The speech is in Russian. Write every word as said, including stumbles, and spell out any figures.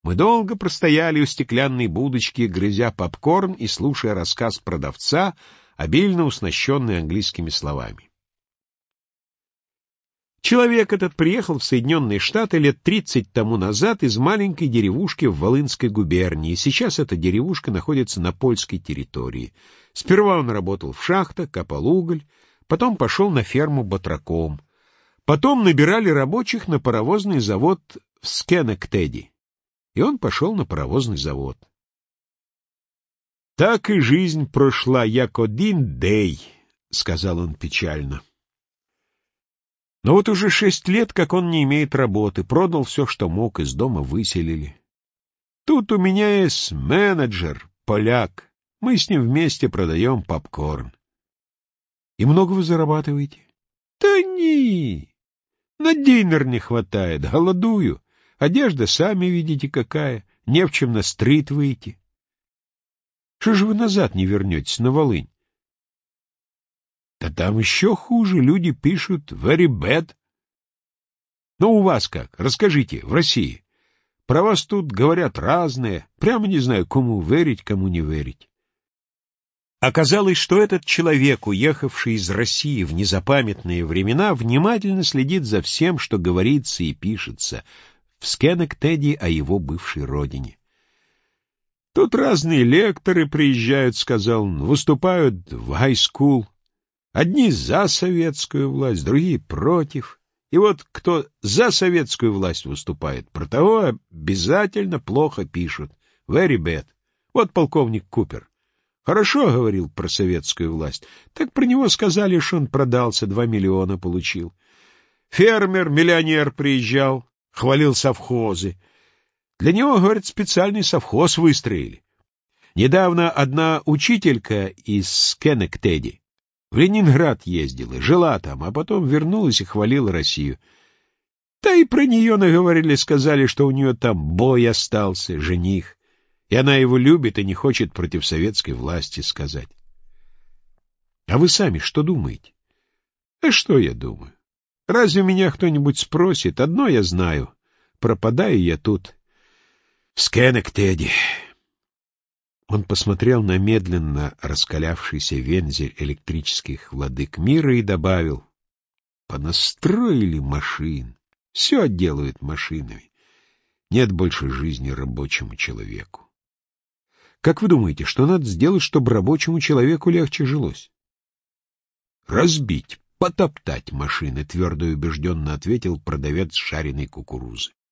Мы долго простояли у стеклянной будочки, грызя попкорн и слушая рассказ продавца, обильно уснащенный английскими словами. Человек этот приехал в Соединенные Штаты лет тридцать тому назад из маленькой деревушки в Волынской губернии. Сейчас эта деревушка находится на польской территории. Сперва он работал в шахтах, копал уголь, потом пошел на ферму батраком. Потом набирали рабочих на паровозный завод в Скенектеди, и он пошел на паровозный завод. «Так и жизнь прошла, як один день», — сказал он печально. Но вот уже шесть лет, как он не имеет работы, продал все, что мог, из дома выселили. Тут у меня есть менеджер, поляк, мы с ним вместе продаем попкорн. И много вы зарабатываете? Да не, на динер не хватает, голодую. Одежда, сами видите, какая, не в чем на стрит выйти. Что же вы назад не вернетесь, на Волынь? Да там еще хуже, люди пишут «very bad». Ну, у вас как? Расскажите, в России. Про вас тут говорят разные, прямо не знаю, кому верить, кому не верить. Оказалось, что этот человек, уехавший из России в незапамятные времена, внимательно следит за всем, что говорится и пишется в Скенектеди о его бывшей родине. Тут разные лекторы приезжают, сказал он, выступают в хай-скул. Одни за советскую власть, другие против. И вот кто за советскую власть выступает, про того обязательно плохо пишут. Very bad. Вот полковник Купер. Хорошо говорил про советскую власть. Так про него сказали, что он продался, два миллиона получил. Фермер, миллионер приезжал, хвалил совхозы. Для него, говорят, специальный совхоз выстроили. Недавно одна учителька из Скенектеди в Ленинград ездила, жила там, а потом вернулась и хвалила Россию. Да и про нее наговорили, сказали, что у нее там бой остался, жених, и она его любит и не хочет против советской власти сказать. А вы сами что думаете? А что я думаю? Разве меня кто-нибудь спросит? Одно я знаю. Пропадаю я тут, в Скенектеди. Он посмотрел на медленно раскалявшийся вензель электрических владык мира и добавил: понастроили машин, все делают машинами. Нет больше жизни рабочему человеку. Как вы думаете, что надо сделать, чтобы рабочему человеку легче жилось? Разбить, потоптать машины, твердо и убежденно ответил продавец жареной кукурузы.